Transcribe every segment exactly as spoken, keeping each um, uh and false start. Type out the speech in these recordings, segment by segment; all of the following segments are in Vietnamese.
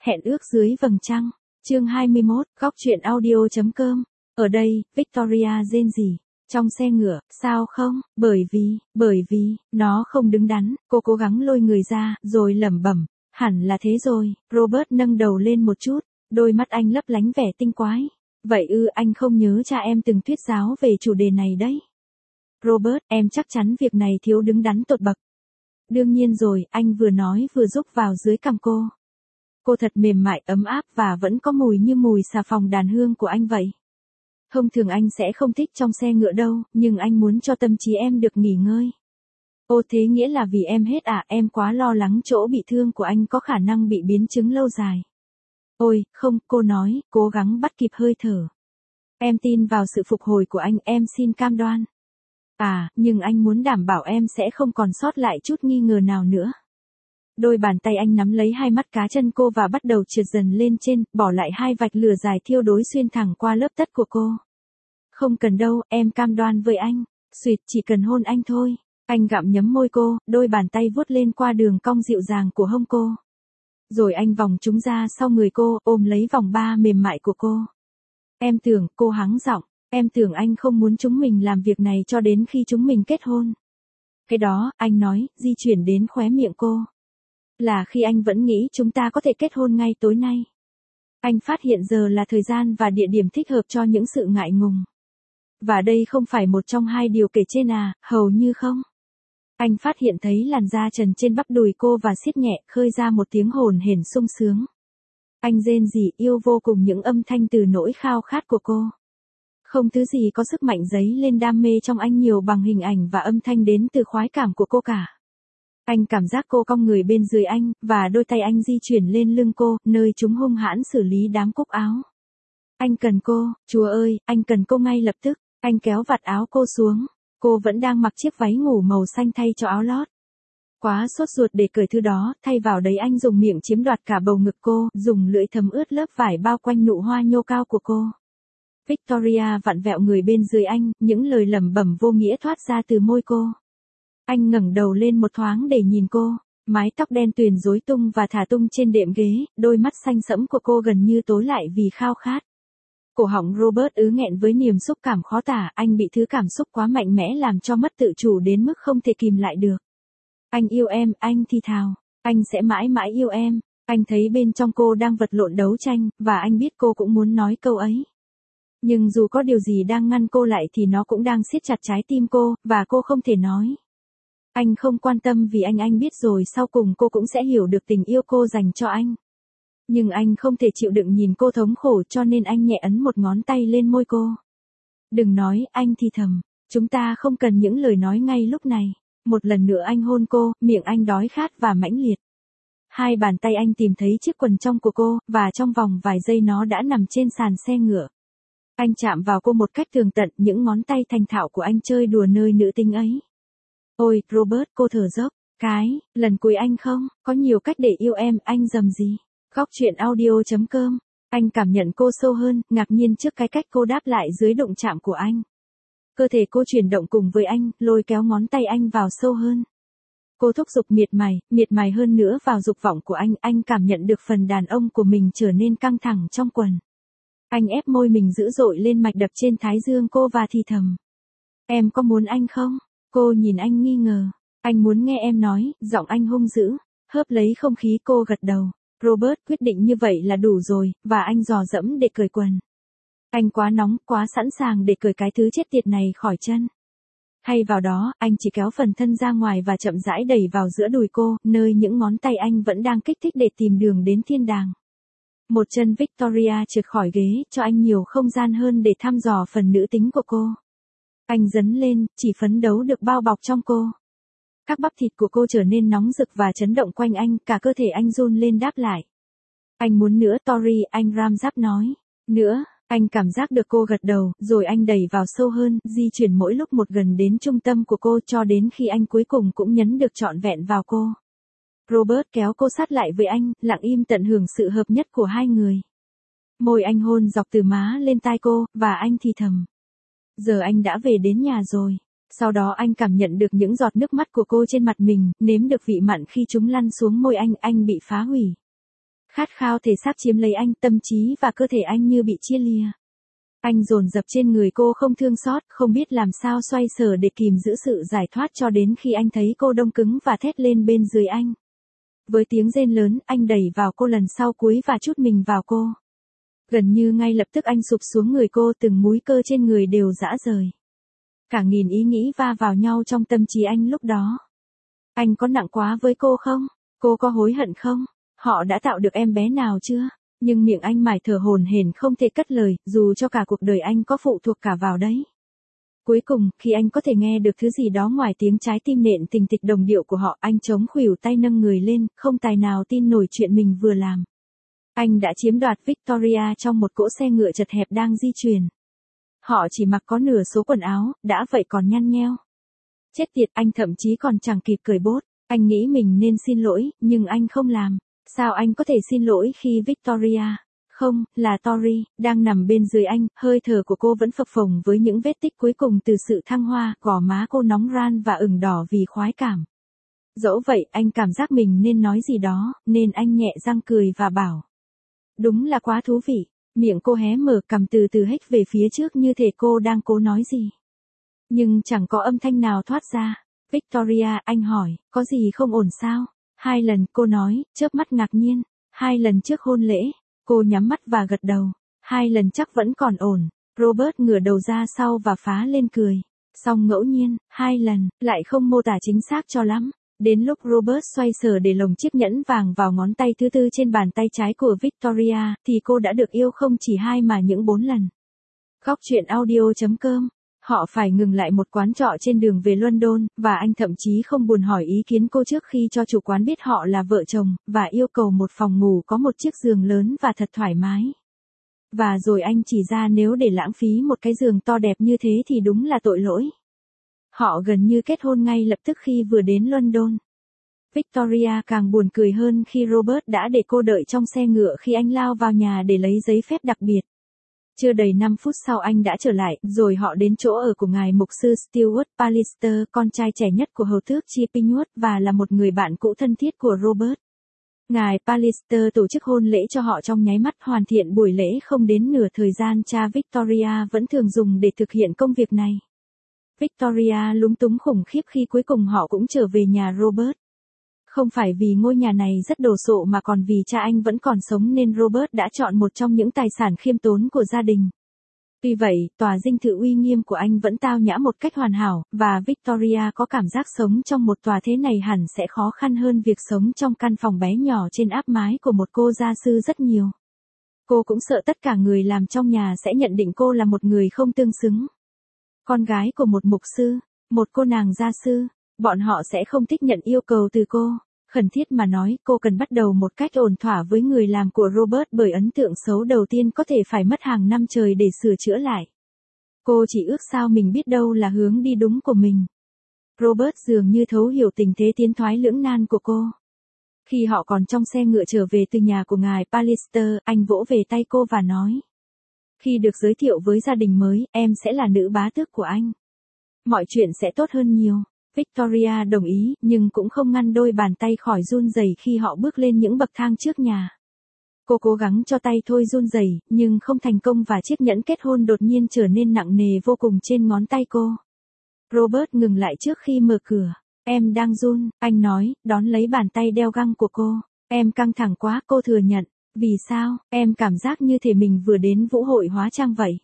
Hẹn ước dưới vầng trăng. Chương hai mươi mốt, góc truyện audio.com. Ở đây, Victoria rên rỉ. Trong xe ngựa, sao không? Bởi vì, bởi vì, nó không đứng đắn. Cô cố gắng lôi người ra, rồi lẩm bẩm. Hẳn là thế rồi. Robert nâng đầu lên một chút. Đôi mắt anh lấp lánh vẻ tinh quái. Vậy ư, anh không nhớ cha em từng thuyết giáo về chủ đề này đấy. Robert, em chắc chắn việc này thiếu đứng đắn tột bậc. Đương nhiên rồi, anh vừa nói vừa rúc vào dưới cằm cô. Cô thật mềm mại, ấm áp và vẫn có mùi như mùi xà phòng đàn hương của anh vậy. Thông thường anh sẽ không thích trong xe ngựa đâu, nhưng anh muốn cho tâm trí em được nghỉ ngơi. Ô thế nghĩa là vì em hết à, em quá lo lắng chỗ bị thương của anh có khả năng bị biến chứng lâu dài. Ôi, không, cô nói, cố gắng bắt kịp hơi thở. Em tin vào sự phục hồi của anh, em xin cam đoan. À, nhưng anh muốn đảm bảo em sẽ không còn sót lại chút nghi ngờ nào nữa. Đôi bàn tay anh nắm lấy hai mắt cá chân cô và bắt đầu trượt dần lên trên, bỏ lại hai vạch lửa dài thiêu đối xuyên thẳng qua lớp tất của cô. Không cần đâu, em cam đoan với anh. Xuyệt, chỉ cần hôn anh thôi. Anh gặm nhấm môi cô, đôi bàn tay vuốt lên qua đường cong dịu dàng của hông cô. Rồi anh vòng chúng ra sau người cô, ôm lấy vòng ba mềm mại của cô. Em tưởng, cô hắng giọng, em tưởng anh không muốn chúng mình làm việc này cho đến khi chúng mình kết hôn. Cái đó, anh nói, di chuyển đến khóe miệng cô. Là khi anh vẫn nghĩ chúng ta có thể kết hôn ngay tối nay. Anh phát hiện giờ là thời gian và địa điểm thích hợp cho những sự ngại ngùng. Và đây không phải một trong hai điều kể trên à, hầu như không. Anh phát hiện thấy làn da trần trên bắp đùi cô và siết nhẹ, khơi ra một tiếng hồn hển sung sướng. Anh rên rỉ yêu vô cùng những âm thanh từ nỗi khao khát của cô. Không thứ gì có sức mạnh dấy lên đam mê trong anh nhiều bằng hình ảnh và âm thanh đến từ khoái cảm của cô cả. Anh cảm giác cô cong người bên dưới anh, và đôi tay anh di chuyển lên lưng cô, nơi chúng hung hãn xử lý đám cúc áo. Anh cần cô, Chúa ơi, anh cần cô ngay lập tức. Anh kéo vạt áo cô xuống. Cô vẫn đang mặc chiếc váy ngủ màu xanh thay cho áo lót. Quá sốt ruột để cởi thứ đó, thay vào đấy anh dùng miệng chiếm đoạt cả bầu ngực cô, dùng lưỡi thấm ướt lớp vải bao quanh nụ hoa nhô cao của cô. Victoria vặn vẹo người bên dưới anh, những lời lẩm bẩm vô nghĩa thoát ra từ môi cô. Anh ngẩng đầu lên một thoáng để nhìn cô, mái tóc đen tuyền rối tung và thả tung trên đệm ghế, đôi mắt xanh sẫm của cô gần như tối lại vì khao khát. Cổ họng Robert ứ nghẹn với niềm xúc cảm khó tả, anh bị thứ cảm xúc quá mạnh mẽ làm cho mất tự chủ đến mức không thể kìm lại được. Anh yêu em, anh thì thào, anh sẽ mãi mãi yêu em. Anh thấy bên trong cô đang vật lộn đấu tranh, và anh biết cô cũng muốn nói câu ấy. Nhưng dù có điều gì đang ngăn cô lại thì nó cũng đang siết chặt trái tim cô, và cô không thể nói. Anh không quan tâm vì anh anh biết rồi sau cùng cô cũng sẽ hiểu được tình yêu cô dành cho anh. Nhưng anh không thể chịu đựng nhìn cô thống khổ cho nên anh nhẹ ấn một ngón tay lên môi cô. Đừng nói, anh thì thầm, chúng ta không cần những lời nói ngay lúc này. Một lần nữa anh hôn cô, miệng anh đói khát và mãnh liệt. Hai bàn tay anh tìm thấy chiếc quần trong của cô, và trong vòng vài giây nó đã nằm trên sàn xe ngựa. Anh chạm vào cô một cách tường tận, những ngón tay thành thạo của anh chơi đùa nơi nữ tính ấy. Ôi, Robert, cô thở dốc. Cái, lần cuối anh không, có nhiều cách để yêu em, anh dầm gì. Góc truyện audio.com. Anh cảm nhận cô sâu hơn, ngạc nhiên trước cái cách cô đáp lại dưới đụng chạm của anh. Cơ thể cô chuyển động cùng với anh, lôi kéo ngón tay anh vào sâu hơn. Cô thúc giục miệt mài, miệt mài hơn nữa vào dục vọng của anh, anh cảm nhận được phần đàn ông của mình trở nên căng thẳng trong quần. Anh ép môi mình dữ dội lên mạch đập trên thái dương cô và thì thầm. Em có muốn anh không? Cô nhìn anh nghi ngờ. Anh muốn nghe em nói, giọng anh hung dữ. Hớp lấy không khí cô gật đầu. Robert quyết định như vậy là đủ rồi, và anh dò dẫm để cởi quần. Anh quá nóng, quá sẵn sàng để cởi cái thứ chết tiệt này khỏi chân. Thay vào đó, anh chỉ kéo phần thân ra ngoài và chậm rãi đẩy vào giữa đùi cô, nơi những ngón tay anh vẫn đang kích thích để tìm đường đến thiên đàng. Một chân Victoria trượt khỏi ghế, cho anh nhiều không gian hơn để thăm dò phần nữ tính của cô. Anh dấn lên, chỉ phấn đấu được bao bọc trong cô. Các bắp thịt của cô trở nên nóng rực và chấn động quanh anh, cả cơ thể anh run lên đáp lại. Anh muốn nữa Tori, anh Ramsap nói. Nữa, anh cảm giác được cô gật đầu, rồi anh đẩy vào sâu hơn, di chuyển mỗi lúc một gần đến trung tâm của cô cho đến khi anh cuối cùng cũng nhấn được trọn vẹn vào cô. Robert kéo cô sát lại với anh, lặng im tận hưởng sự hợp nhất của hai người. Môi anh hôn dọc từ má lên tai cô, và anh thì thầm. Giờ anh đã về đến nhà rồi. Sau đó anh cảm nhận được những giọt nước mắt của cô trên mặt mình, nếm được vị mặn khi chúng lăn xuống môi anh, anh bị phá hủy. Khát khao thể xác chiếm lấy anh, tâm trí và cơ thể anh như bị chia lìa. Anh dồn dập trên người cô không thương xót, không biết làm sao xoay sở để kìm giữ sự giải thoát cho đến khi anh thấy cô đông cứng và thét lên bên dưới anh. Với tiếng rên lớn, anh đẩy vào cô lần sau cuối và trút mình vào cô. Gần như ngay lập tức anh sụp xuống người cô, từng múi cơ trên người đều rã rời. Cả nghìn ý nghĩ va vào nhau trong tâm trí anh lúc đó. Anh có nặng quá với cô không? Cô có hối hận không? Họ đã tạo được em bé nào chưa? Nhưng miệng anh mải thở hổn hển không thể cất lời, dù cho cả cuộc đời anh có phụ thuộc cả vào đấy. Cuối cùng, khi anh có thể nghe được thứ gì đó ngoài tiếng trái tim nện tình tịch đồng điệu của họ, anh chống khuỷu tay nâng người lên, không tài nào tin nổi chuyện mình vừa làm. Anh đã chiếm đoạt Victoria trong một cỗ xe ngựa chật hẹp đang di chuyển. Họ chỉ mặc có nửa số quần áo, đã vậy còn nhăn nheo. Chết tiệt, anh thậm chí còn chẳng kịp cười bốt. Anh nghĩ mình nên xin lỗi, nhưng anh không làm. Sao anh có thể xin lỗi khi Victoria, không, là Tori, đang nằm bên dưới anh, hơi thở của cô vẫn phập phồng với những vết tích cuối cùng từ sự thăng hoa, gò má cô nóng ran và ửng đỏ vì khoái cảm. Dẫu vậy, anh cảm giác mình nên nói gì đó, nên anh nhẹ răng cười và bảo. Đúng là quá thú vị. Miệng cô hé mở, cằm từ từ hếch về phía trước như thể cô đang cố nói gì. Nhưng chẳng có âm thanh nào thoát ra. Victoria, anh hỏi, có gì không ổn sao? Hai lần, cô nói, chớp mắt ngạc nhiên. Hai lần trước hôn lễ. Cô nhắm mắt và gật đầu. Hai lần chắc vẫn còn ổn. Robert ngửa đầu ra sau và phá lên cười. Song ngẫu nhiên, hai lần, lại không mô tả chính xác cho lắm. Đến lúc Robert xoay sở để lồng chiếc nhẫn vàng vào ngón tay thứ tư trên bàn tay trái của Victoria, thì cô đã được yêu không chỉ hai mà những bốn lần. Góc truyện audio chấm com. Họ phải ngừng lại một quán trọ trên đường về London, và anh thậm chí không buồn hỏi ý kiến cô trước khi cho chủ quán biết họ là vợ chồng, và yêu cầu một phòng ngủ có một chiếc giường lớn và thật thoải mái. Và rồi anh chỉ ra nếu để lãng phí một cái giường to đẹp như thế thì đúng là tội lỗi. Họ gần như kết hôn ngay lập tức khi vừa đến London. Victoria càng buồn cười hơn khi Robert đã để cô đợi trong xe ngựa khi anh lao vào nhà để lấy giấy phép đặc biệt. Chưa đầy năm phút sau anh đã trở lại, rồi họ đến chỗ ở của ngài mục sư Stuart Pallister, con trai trẻ nhất của hầu tước Chippingworth và là một người bạn cũ thân thiết của Robert. Ngài Pallister tổ chức hôn lễ cho họ trong nháy mắt, hoàn thiện buổi lễ không đến nửa thời gian cha Victoria vẫn thường dùng để thực hiện công việc này. Victoria lúng túng khủng khiếp khi cuối cùng họ cũng trở về nhà Robert. Không phải vì ngôi nhà này rất đồ sộ mà còn vì cha anh vẫn còn sống nên Robert đã chọn một trong những tài sản khiêm tốn của gia đình. Tuy vậy, tòa dinh thự uy nghiêm của anh vẫn tao nhã một cách hoàn hảo, và Victoria có cảm giác sống trong một tòa thế này hẳn sẽ khó khăn hơn việc sống trong căn phòng bé nhỏ trên áp mái của một cô gia sư rất nhiều. Cô cũng sợ tất cả người làm trong nhà sẽ nhận định cô là một người không tương xứng. Con gái của một mục sư, một cô nàng gia sư, bọn họ sẽ không thích nhận yêu cầu từ cô. Khẩn thiết mà nói, cô cần bắt đầu một cách ổn thỏa với người làm của Robert bởi ấn tượng xấu đầu tiên có thể phải mất hàng năm trời để sửa chữa lại. Cô chỉ ước sao mình biết đâu là hướng đi đúng của mình. Robert dường như thấu hiểu tình thế tiến thoái lưỡng nan của cô. Khi họ còn trong xe ngựa trở về từ nhà của ngài Pallister, anh vỗ về tay cô và nói. Khi được giới thiệu với gia đình mới, em sẽ là nữ bá tước của anh. Mọi chuyện sẽ tốt hơn nhiều. Victoria đồng ý, nhưng cũng không ngăn đôi bàn tay khỏi run rẩy khi họ bước lên những bậc thang trước nhà. Cô cố gắng cho tay thôi run rẩy, nhưng không thành công và chiếc nhẫn kết hôn đột nhiên trở nên nặng nề vô cùng trên ngón tay cô. Robert ngừng lại trước khi mở cửa. Em đang run, anh nói, đón lấy bàn tay đeo găng của cô. Em căng thẳng quá, cô thừa nhận. Vì sao, em cảm giác như thể mình vừa đến vũ hội hóa trang vậy.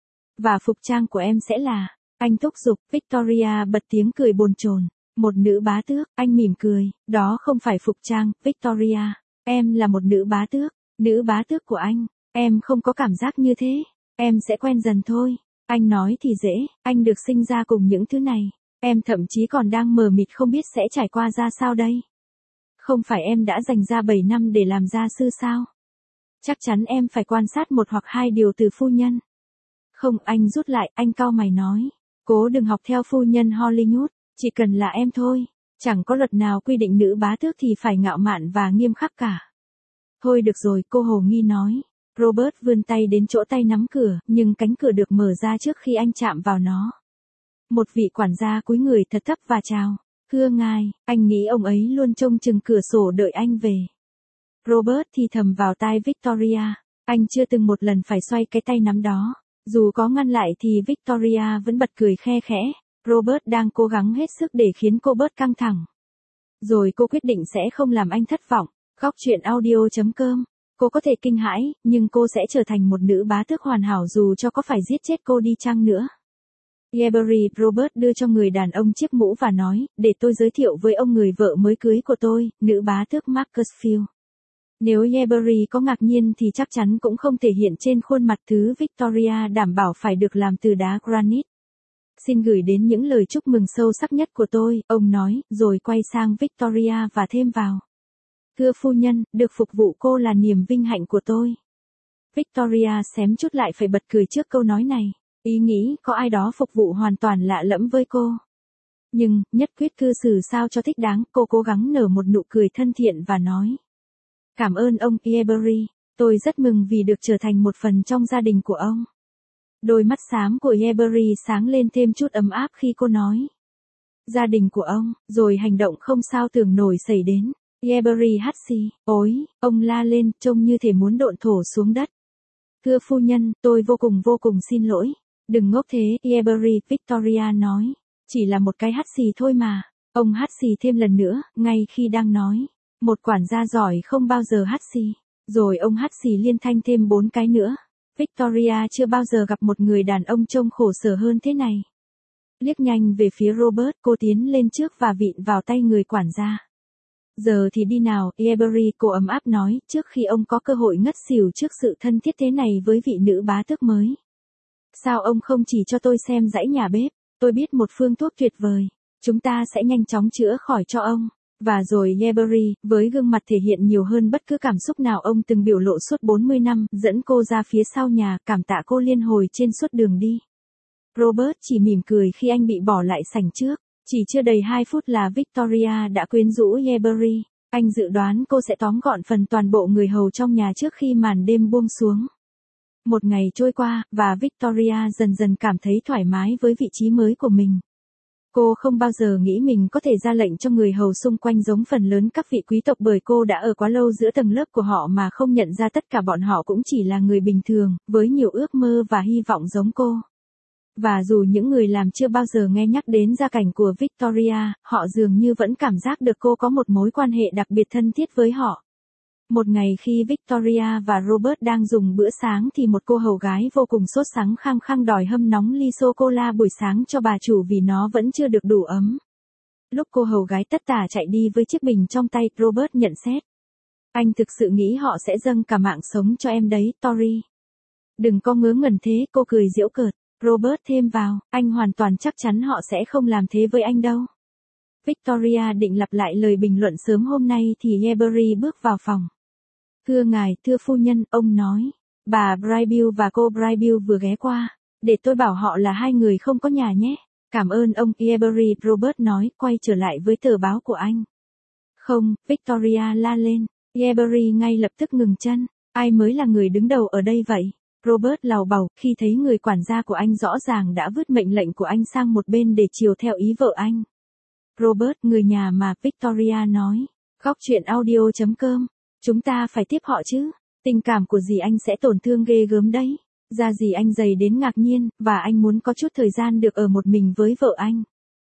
Và phục trang của em sẽ là... Anh thúc giục. Victoria bật tiếng cười bồn chồn. Một nữ bá tước, anh mỉm cười. Đó không phải phục trang, Victoria. Em là một nữ bá tước. Nữ bá tước của anh. Em không có cảm giác như thế. Em sẽ quen dần thôi. Anh nói thì dễ, anh được sinh ra cùng những thứ này. Em thậm chí còn đang mờ mịt không biết sẽ trải qua ra sao đây. Không phải em đã dành ra bảy năm để làm gia sư sao? Chắc chắn em phải quan sát một hoặc hai điều từ phu nhân. Không, anh rút lại, anh cau mày nói. Cố đừng học theo phu nhân Hollywood, chỉ cần là em thôi. Chẳng có luật nào quy định nữ bá tước thì phải ngạo mạn và nghiêm khắc cả. Thôi được rồi, cô hồ nghi nói. Robert vươn tay đến chỗ tay nắm cửa, nhưng cánh cửa được mở ra trước khi anh chạm vào nó. Một vị quản gia cúi người thật thấp và chào. Thưa ngài, anh nghĩ ông ấy luôn trông chừng cửa sổ đợi anh về. Robert thì thầm vào tai Victoria. Anh chưa từng một lần phải xoay cái tay nắm đó. Dù có ngăn lại thì Victoria vẫn bật cười khe khẽ. Robert đang cố gắng hết sức để khiến cô bớt căng thẳng. Rồi cô quyết định sẽ không làm anh thất vọng. Góc truyện audio.com. Cô có thể kinh hãi, nhưng cô sẽ trở thành một nữ bá tước hoàn hảo dù cho có phải giết chết cô đi chăng nữa. Yebury, Robert đưa cho người đàn ông chiếc mũ và nói, để tôi giới thiệu với ông người vợ mới cưới của tôi, nữ bá tước Marcusfield. Nếu Yebury có ngạc nhiên thì chắc chắn cũng không thể hiện trên khuôn mặt. Thứ Victoria đảm bảo phải được làm từ đá granite. Xin gửi đến những lời chúc mừng sâu sắc nhất của tôi, ông nói, rồi quay sang Victoria và thêm vào. Thưa phu nhân, được phục vụ cô là niềm vinh hạnh của tôi. Victoria xém chút lại phải bật cười trước câu nói này. Ý nghĩ có ai đó phục vụ hoàn toàn lạ lẫm với cô. Nhưng, nhất quyết cư xử sao cho thích đáng, cô cố gắng nở một nụ cười thân thiện và nói. Cảm ơn ông Yebury, tôi rất mừng vì được trở thành một phần trong gia đình của ông. Đôi mắt xám của Yebury sáng lên thêm chút ấm áp khi cô nói. Gia đình của ông, rồi hành động không sao tưởng nổi xảy đến. Yebury hắt xì, ối, ông la lên, trông như thể muốn độn thổ xuống đất. Thưa phu nhân, tôi vô cùng vô cùng xin lỗi. Đừng ngốc thế, Yebury, Victoria nói. Chỉ là một cái hắt xì thôi mà. Ông hắt xì thêm lần nữa, ngay khi đang nói. Một quản gia giỏi không bao giờ hắt xì. Rồi ông hắt xì liên thanh thêm bốn cái nữa. Victoria chưa bao giờ gặp một người đàn ông trông khổ sở hơn thế này. Liếc nhanh về phía Robert, cô tiến lên trước và vịn vào tay người quản gia. Giờ thì đi nào, Yebury, cô ấm áp nói, trước khi ông có cơ hội ngất xỉu trước sự thân thiết thế này với vị nữ bá tước mới. Sao ông không chỉ cho tôi xem dãy nhà bếp, tôi biết một phương thuốc tuyệt vời, chúng ta sẽ nhanh chóng chữa khỏi cho ông. Và rồi Yebury, với gương mặt thể hiện nhiều hơn bất cứ cảm xúc nào ông từng biểu lộ suốt bốn mươi năm, dẫn cô ra phía sau nhà, cảm tạ cô liên hồi trên suốt đường đi. Robert chỉ mỉm cười khi anh bị bỏ lại sảnh trước. Chỉ chưa đầy hai phút là Victoria đã quyến rũ Yebury. Anh dự đoán cô sẽ tóm gọn phần toàn bộ người hầu trong nhà trước khi màn đêm buông xuống. Một ngày trôi qua, và Victoria dần dần cảm thấy thoải mái với vị trí mới của mình. Cô không bao giờ nghĩ mình có thể ra lệnh cho người hầu xung quanh giống phần lớn các vị quý tộc, bởi cô đã ở quá lâu giữa tầng lớp của họ mà không nhận ra tất cả bọn họ cũng chỉ là người bình thường, với nhiều ước mơ và hy vọng giống cô. Và dù những người làm chưa bao giờ nghe nhắc đến gia cảnh của Victoria, họ dường như vẫn cảm giác được cô có một mối quan hệ đặc biệt thân thiết với họ. Một ngày khi Victoria và Robert đang dùng bữa sáng thì một cô hầu gái vô cùng sốt sắng khăng khăng đòi hâm nóng ly sô-cô-la buổi sáng cho bà chủ vì nó vẫn chưa được đủ ấm. Lúc cô hầu gái tất tả chạy đi với chiếc bình trong tay, Robert nhận xét. Anh thực sự nghĩ họ sẽ dâng cả mạng sống cho em đấy, Tori. Đừng có ngớ ngẩn thế, cô cười giễu cợt. Robert thêm vào, anh hoàn toàn chắc chắn họ sẽ không làm thế với anh đâu. Victoria định lặp lại lời bình luận sớm hôm nay thì Yebury bước vào phòng. Thưa ngài, thưa phu nhân, ông nói. Bà Brybill và cô Brybill vừa ghé qua. Để tôi bảo họ là hai người không có nhà nhé. Cảm ơn ông, Yebury, Robert nói, quay trở lại với tờ báo của anh. Không, Victoria la lên. Yebury ngay lập tức ngừng chân. Ai mới là người đứng đầu ở đây vậy? Robert lào bầu khi thấy người quản gia của anh rõ ràng đã vứt mệnh lệnh của anh sang một bên để chiều theo ý vợ anh. Robert, người nhà mà, Victoria nói. Góc truyện audio.com. Chúng ta phải tiếp họ chứ. Tình cảm của dì anh sẽ tổn thương ghê gớm đấy. Da dì anh dày đến ngạc nhiên, và anh muốn có chút thời gian được ở một mình với vợ anh.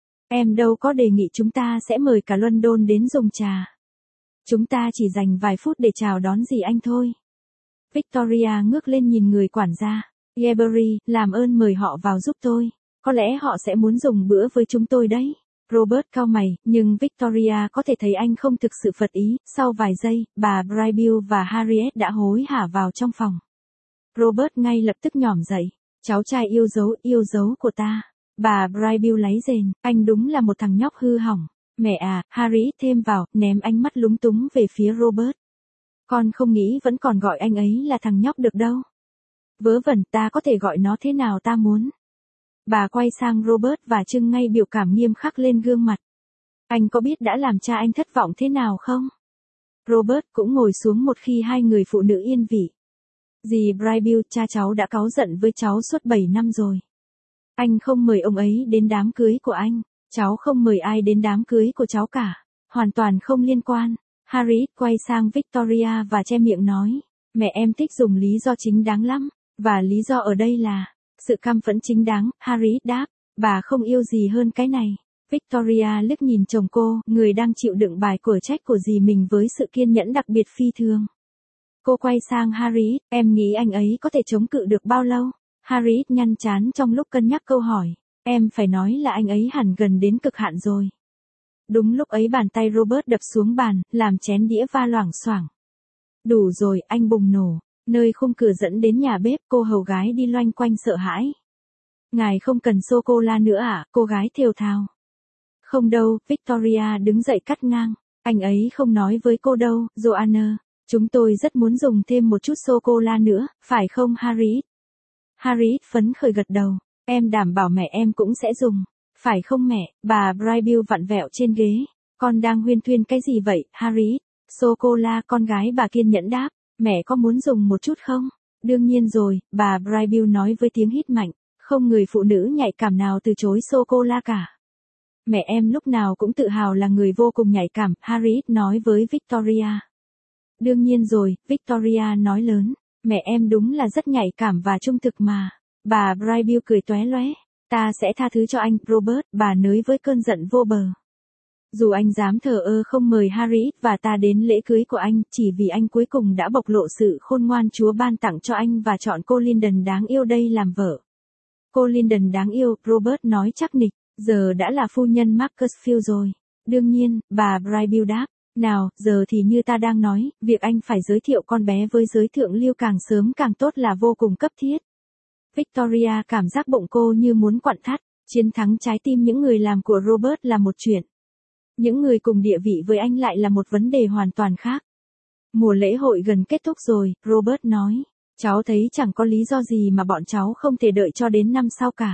Em đâu có đề nghị chúng ta sẽ mời cả London đến dùng trà. Chúng ta chỉ dành vài phút để chào đón dì anh thôi. Victoria ngước lên nhìn người quản gia. Yebury, làm ơn mời họ vào giúp tôi. Có lẽ họ sẽ muốn dùng bữa với chúng tôi đấy. Robert cau mày, nhưng Victoria có thể thấy anh không thực sự phật ý. Sau vài giây, bà Brybill và Harriet đã hối hả vào trong phòng. Robert ngay lập tức nhỏm dậy. Cháu trai yêu dấu, yêu dấu của ta. Bà Brybill láy rền, anh đúng là một thằng nhóc hư hỏng. Mẹ à, Harriet thêm vào, ném ánh mắt lúng túng về phía Robert. Con không nghĩ vẫn còn gọi anh ấy là thằng nhóc được đâu. Vớ vẩn, ta có thể gọi nó thế nào ta muốn. Bà quay sang Robert và trưng ngay biểu cảm nghiêm khắc lên gương mặt. Anh có biết đã làm cha anh thất vọng thế nào không? Robert cũng ngồi xuống một khi hai người phụ nữ yên vị. Dì Brybill, cha cháu đã cáu giận với cháu suốt bảy năm rồi. Anh không mời ông ấy đến đám cưới của anh. Cháu không mời ai đến đám cưới của cháu cả. Hoàn toàn không liên quan. Harriet quay sang Victoria và che miệng nói, mẹ em thích dùng lý do chính đáng lắm, và lý do ở đây là, sự căm phẫn chính đáng, Harriet đáp, bà không yêu gì hơn cái này. Victoria liếc nhìn chồng cô, người đang chịu đựng bài của trách của dì mình với sự kiên nhẫn đặc biệt phi thường. Cô quay sang Harriet, em nghĩ anh ấy có thể chống cự được bao lâu? Harriet nhăn trán trong lúc cân nhắc câu hỏi, em phải nói là anh ấy hẳn gần đến cực hạn rồi. Đúng lúc ấy bàn tay Robert đập xuống bàn, làm chén đĩa va loảng xoảng. Đủ rồi, anh bùng nổ. Nơi khung cửa dẫn đến nhà bếp, cô hầu gái đi loanh quanh sợ hãi. Ngài không cần sô-cô-la nữa à, cô gái thều thào. Không đâu, Victoria đứng dậy cắt ngang. Anh ấy không nói với cô đâu, Joanna. Chúng tôi rất muốn dùng thêm một chút sô-cô-la nữa, phải không Harriet? Harriet phấn khởi gật đầu. Em đảm bảo mẹ em cũng sẽ dùng. Phải không mẹ? Bà Brybill vặn vẹo trên ghế. Con đang huyên thuyên cái gì vậy, Harriet? Sô-cô-la, con gái bà kiên nhẫn đáp. Mẹ có muốn dùng một chút không? Đương nhiên rồi, bà Brybill nói với tiếng hít mạnh. Không người phụ nữ nhạy cảm nào từ chối sô-cô-la cả. Mẹ em lúc nào cũng tự hào là người vô cùng nhạy cảm, Harriet nói với Victoria. Đương nhiên rồi, Victoria nói lớn. Mẹ em đúng là rất nhạy cảm và trung thực mà. Bà Brybill cười tóe loé. Ta sẽ tha thứ cho anh, Robert, bà nới với cơn giận vô bờ. Dù anh dám thờ ơ không mời Harriet và ta đến lễ cưới của anh, chỉ vì anh cuối cùng đã bộc lộ sự khôn ngoan Chúa ban tặng cho anh và chọn cô Lyndon đáng yêu đây làm vợ. Cô Lyndon đáng yêu, Robert nói chắc nịch, giờ đã là phu nhân Macclesfield rồi. Đương nhiên, bà Brybill đáp. Nào, giờ thì như ta đang nói, việc anh phải giới thiệu con bé với giới thượng lưu càng sớm càng tốt là vô cùng cấp thiết. Victoria cảm giác bụng cô như muốn quặn thắt, chiến thắng trái tim những người làm của Robert là một chuyện. Những người cùng địa vị với anh lại là một vấn đề hoàn toàn khác. Mùa lễ hội gần kết thúc rồi, Robert nói. Cháu thấy chẳng có lý do gì mà bọn cháu không thể đợi cho đến năm sau cả.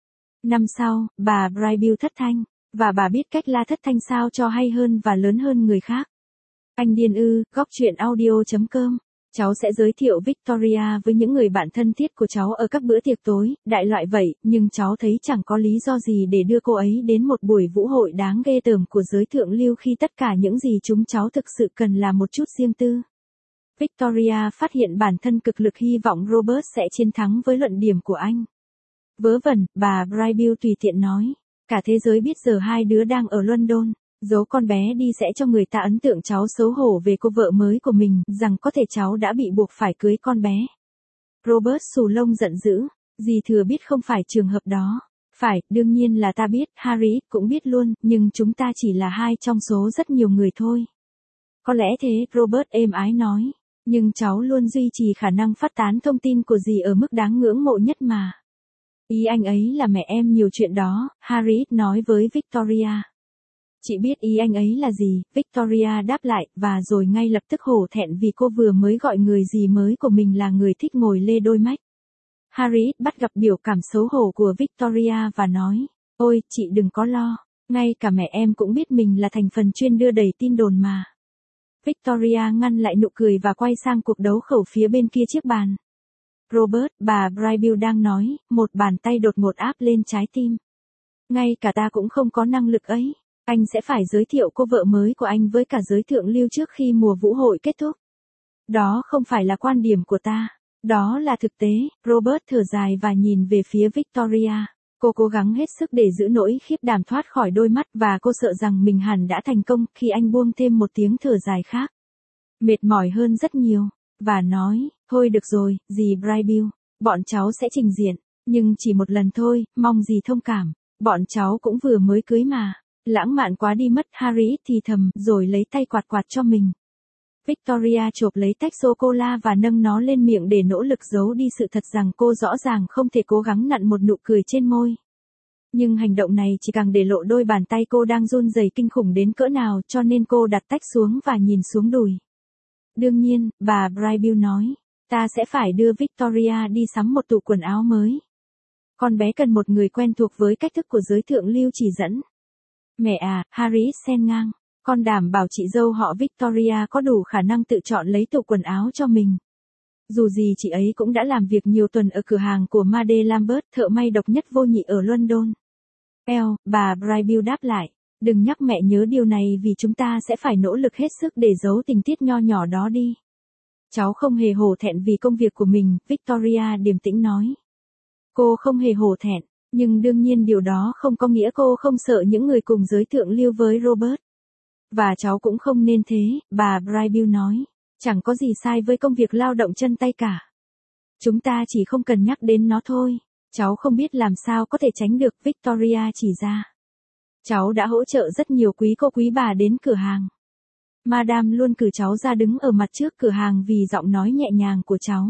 Năm sau, bà Brybill thất thanh, và bà biết cách la thất thanh sao cho hay hơn và lớn hơn người khác. Anh điên ư, góc truyện audio chấm com. Cháu sẽ giới thiệu Victoria với những người bạn thân thiết của cháu ở các bữa tiệc tối, đại loại vậy, nhưng cháu thấy chẳng có lý do gì để đưa cô ấy đến một buổi vũ hội đáng ghê tởm của giới thượng lưu khi tất cả những gì chúng cháu thực sự cần là một chút riêng tư. Victoria phát hiện bản thân cực lực hy vọng Robert sẽ chiến thắng với luận điểm của anh. Vớ vẩn, bà Brybill tùy tiện nói. Cả thế giới biết giờ hai đứa đang ở London. Giấu con bé đi sẽ cho người ta ấn tượng cháu xấu hổ về cô vợ mới của mình, rằng có thể cháu đã bị buộc phải cưới con bé. Robert xù lông giận dữ. Dì thừa biết không phải trường hợp đó. Phải, đương nhiên là ta biết, Harriet cũng biết luôn, nhưng chúng ta chỉ là hai trong số rất nhiều người thôi. Có lẽ thế, Robert êm ái nói. Nhưng cháu luôn duy trì khả năng phát tán thông tin của dì ở mức đáng ngưỡng mộ nhất mà. Ý anh ấy là mẹ em nhiều chuyện đó, Harriet nói với Victoria. Chị biết ý anh ấy là gì, Victoria đáp lại, và rồi ngay lập tức hổ thẹn vì cô vừa mới gọi người dì mới của mình là người thích ngồi lê đôi mách. Harriet bắt gặp biểu cảm xấu hổ của Victoria và nói, ôi, chị đừng có lo, ngay cả mẹ em cũng biết mình là thành phần chuyên đưa đẩy tin đồn mà. Victoria ngăn lại nụ cười và quay sang cuộc đấu khẩu phía bên kia chiếc bàn. Robert, bà Brybill đang nói, một bàn tay đột ngột áp lên trái tim. Ngay cả ta cũng không có năng lực ấy. Anh sẽ phải giới thiệu cô vợ mới của anh với cả giới thượng lưu trước khi mùa vũ hội kết thúc. Đó không phải là quan điểm của ta. Đó là thực tế. Robert thở dài và nhìn về phía Victoria. Cô cố gắng hết sức để giữ nỗi khiếp đảm thoát khỏi đôi mắt và cô sợ rằng mình hẳn đã thành công khi anh buông thêm một tiếng thở dài khác. Mệt mỏi hơn rất nhiều. Và nói, thôi được rồi, dì Brybill, bọn cháu sẽ trình diện. Nhưng chỉ một lần thôi, mong dì thông cảm. Bọn cháu cũng vừa mới cưới mà. Lãng mạn quá đi mất, Harriet thì thầm, rồi lấy tay quạt quạt cho mình. Victoria chộp lấy tách sô-cô-la và nâng nó lên miệng để nỗ lực giấu đi sự thật rằng cô rõ ràng không thể cố gắng nặn một nụ cười trên môi. Nhưng hành động này chỉ càng để lộ đôi bàn tay cô đang run rẩy kinh khủng đến cỡ nào, cho nên cô đặt tách xuống và nhìn xuống đùi. Đương nhiên, bà Brybill nói, ta sẽ phải đưa Victoria đi sắm một tủ quần áo mới. Con bé cần một người quen thuộc với cách thức của giới thượng lưu chỉ dẫn. Mẹ à, Harriet xen ngang, con đảm bảo chị dâu họ Victoria có đủ khả năng tự chọn lấy tủ quần áo cho mình. Dù gì chị ấy cũng đã làm việc nhiều tuần ở cửa hàng của Made Lambert, thợ may độc nhất vô nhị ở London. Eo, bà Brybill đáp lại, Đừng nhắc mẹ nhớ điều này vì chúng ta sẽ phải nỗ lực hết sức để giấu tình tiết nho nhỏ đó đi. Cháu không hề hổ thẹn vì công việc của mình, Victoria điềm tĩnh nói. Cô không hề hổ thẹn, nhưng đương nhiên điều đó không có nghĩa cô không sợ những người cùng giới thượng lưu với Robert. Và cháu cũng không nên thế, bà Brybill nói. Chẳng có gì sai với công việc lao động chân tay cả. Chúng ta chỉ không cần nhắc đến nó thôi. Cháu không biết làm sao có thể tránh được, Victoria chỉ ra. Cháu đã hỗ trợ rất nhiều quý cô quý bà đến cửa hàng. Madame luôn cử cháu ra đứng ở mặt trước cửa hàng vì giọng nói nhẹ nhàng của cháu.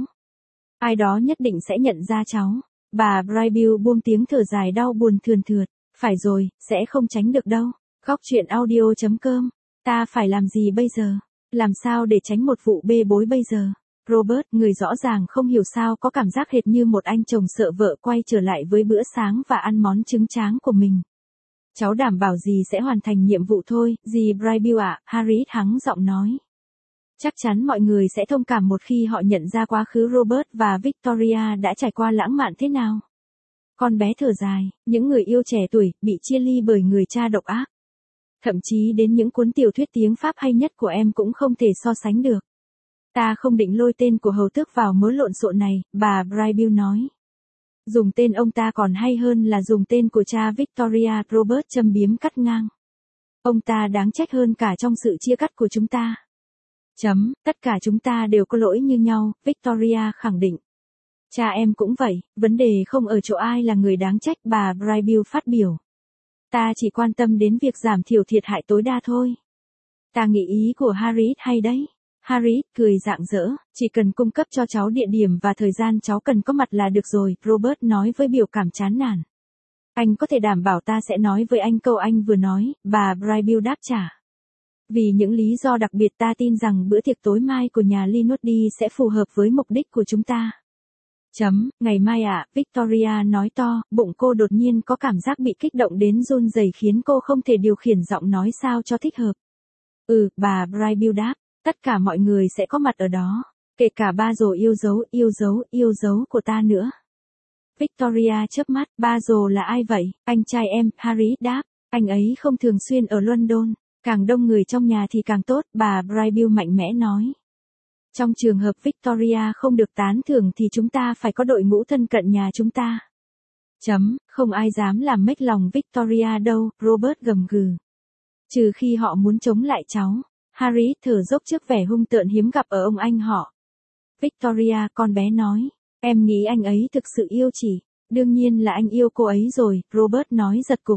Ai đó nhất định sẽ nhận ra cháu. Bà Brybill buông tiếng thở dài đau buồn thườn thượt. Phải rồi, sẽ không tránh được đâu. Góc chuyện audio chấm com. Ta phải làm gì bây giờ? Làm sao để tránh một vụ bê bối bây giờ? Robert, người rõ ràng không hiểu sao có cảm giác hệt như một anh chồng sợ vợ quay trở lại với bữa sáng và ăn món trứng tráng của mình. Cháu đảm bảo dì sẽ hoàn thành nhiệm vụ thôi, dì Brybill ạ, Harriet hắng giọng nói. Chắc chắn mọi người sẽ thông cảm một khi họ nhận ra quá khứ Robert và Victoria đã trải qua lãng mạn thế nào. Con bé thở dài, những người yêu trẻ tuổi, bị chia ly bởi người cha độc ác. Thậm chí đến những cuốn tiểu thuyết tiếng Pháp hay nhất của em cũng không thể so sánh được. Ta không định lôi tên của hầu tước vào mớ lộn xộn này, bà Brybill nói. Dùng tên ông ta còn hay hơn là dùng tên của cha Victoria, Robert châm biếm cắt ngang. Ông ta đáng trách hơn cả trong sự chia cắt của chúng ta. Chấm, tất cả chúng ta đều có lỗi như nhau, Victoria khẳng định. Cha em cũng vậy, vấn đề không ở chỗ ai là người đáng trách, bà Brybill phát biểu. Ta chỉ quan tâm đến việc giảm thiểu thiệt hại tối đa thôi. Ta nghĩ ý của Harriet hay đấy. Harriet cười rạng rỡ, chỉ cần cung cấp cho cháu địa điểm và thời gian cháu cần có mặt là được rồi, Robert nói với biểu cảm chán nản. Anh có thể đảm bảo ta sẽ nói với anh câu anh vừa nói, bà Brybill đáp trả. Vì những lý do đặc biệt ta tin rằng bữa tiệc tối mai của nhà Linody sẽ phù hợp với mục đích của chúng ta. Chấm, ngày mai ạ, à, Victoria nói to, bụng cô đột nhiên có cảm giác bị kích động đến run rẩy khiến cô không thể điều khiển giọng nói sao cho thích hợp. Ừ, bà Brybill đáp, tất cả mọi người sẽ có mặt ở đó, kể cả ba rồ yêu dấu, yêu dấu, yêu dấu của ta nữa. Victoria chớp mắt, ba rồ là ai vậy? Anh trai em, Harry đáp, anh ấy không thường xuyên ở London, càng đông người trong nhà thì càng tốt, bà Brybill mạnh mẽ nói. Trong trường hợp Victoria không được tán thưởng thì chúng ta phải có đội ngũ thân cận nhà chúng ta. Chấm, không ai dám làm mếch lòng Victoria đâu, Robert gầm gừ. Trừ khi họ muốn chống lại cháu. Harry thở dốc trước vẻ hung tợn hiếm gặp ở ông anh họ. Victoria, con bé nói, em nghĩ anh ấy thực sự yêu chị. Đương nhiên là anh yêu cô ấy rồi, Robert nói giật cục.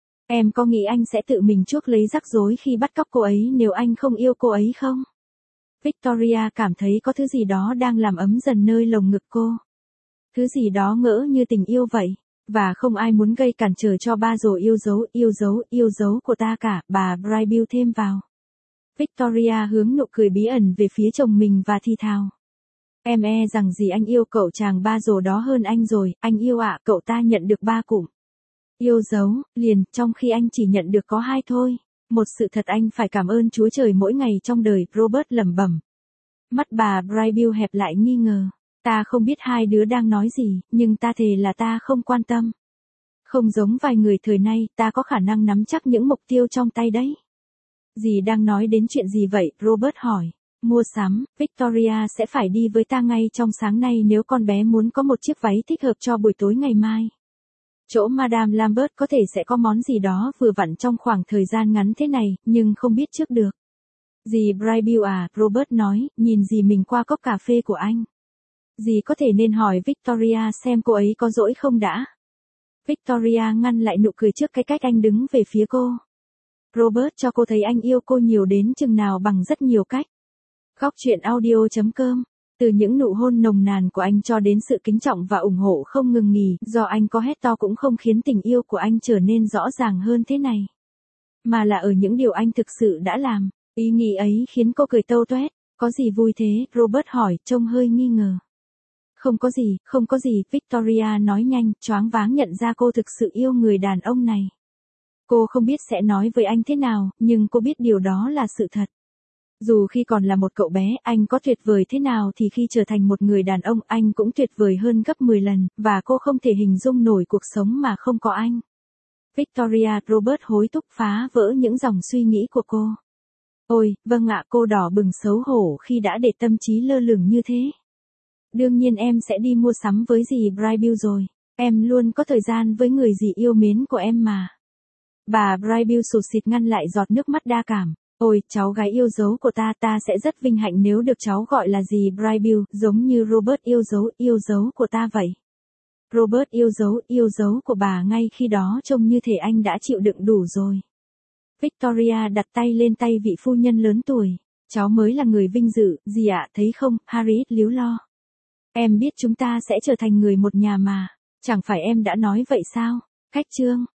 Em có nghĩ anh sẽ tự mình chuốc lấy rắc rối khi bắt cóc cô ấy nếu anh không yêu cô ấy không? Victoria cảm thấy có thứ gì đó đang làm ấm dần nơi lồng ngực cô. Thứ gì đó ngỡ như tình yêu vậy. Và không ai muốn gây cản trở cho ba rồ yêu dấu, yêu dấu, yêu dấu của ta cả, bà Brybill thêm vào. Victoria hướng nụ cười bí ẩn về phía chồng mình và thì thào. Em e rằng gì anh yêu cậu chàng ba rồ đó hơn anh rồi, anh yêu ạ, à, cậu ta nhận được ba cụm. Yêu dấu, liền, trong khi anh chỉ nhận được có hai thôi. Một sự thật anh phải cảm ơn Chúa Trời mỗi ngày trong đời, Robert lẩm bẩm. Mắt bà Brybill hẹp lại nghi ngờ. Ta không biết hai đứa đang nói gì, nhưng ta thề là ta không quan tâm. Không giống vài người thời nay, ta có khả năng nắm chắc những mục tiêu trong tay đấy. Dì đang nói đến chuyện gì vậy, Robert hỏi. Mua sắm, Victoria sẽ phải đi với ta ngay trong sáng nay nếu con bé muốn có một chiếc váy thích hợp cho buổi tối ngày mai. Chỗ Madame Lambert có thể sẽ có món gì đó vừa vặn trong khoảng thời gian ngắn thế này, nhưng không biết trước được. Dì Brybill à, Robert nói, nhìn dì mình qua cốc cà phê của anh. Dì có thể nên hỏi Victoria xem cô ấy có dỗi không đã. Victoria ngăn lại nụ cười trước cái cách anh đứng về phía cô. Robert cho cô thấy anh yêu cô nhiều đến chừng nào bằng rất nhiều cách. Góc chuyện audio chấm com. Từ những nụ hôn nồng nàn của anh cho đến sự kính trọng và ủng hộ không ngừng nghỉ, do anh có hét to cũng không khiến tình yêu của anh trở nên rõ ràng hơn thế này. Mà là ở những điều anh thực sự đã làm. Ý nghĩ ấy khiến cô cười tâu toét. Có gì vui thế, Robert hỏi, trông hơi nghi ngờ. Không có gì, không có gì, Victoria nói nhanh, choáng váng nhận ra cô thực sự yêu người đàn ông này. Cô không biết sẽ nói với anh thế nào, nhưng cô biết điều đó là sự thật. Dù khi còn là một cậu bé, anh có tuyệt vời thế nào thì khi trở thành một người đàn ông, anh cũng tuyệt vời hơn gấp mười lần, và cô không thể hình dung nổi cuộc sống mà không có anh. Victoria, Robert hối thúc phá vỡ những dòng suy nghĩ của cô. Ôi, vâng ạ, cô đỏ bừng xấu hổ khi đã để tâm trí lơ lửng như thế. Đương nhiên em sẽ đi mua sắm với dì Brybille rồi. Em luôn có thời gian với người dì yêu mến của em mà. Bà Brybille sụt sịt ngăn lại giọt nước mắt đa cảm. Ôi, cháu gái yêu dấu của ta, ta sẽ rất vinh hạnh nếu được cháu gọi là dì Brybille, giống như Robert yêu dấu, yêu dấu của ta vậy. Robert yêu dấu, yêu dấu của bà ngay khi đó trông như thể anh đã chịu đựng đủ rồi. Victoria đặt tay lên tay vị phu nhân lớn tuổi. Cháu mới là người vinh dự, dì ạ, thấy không, Harriet líu lo. Em biết chúng ta sẽ trở thành người một nhà mà. Chẳng phải em đã nói vậy sao? Khách trương,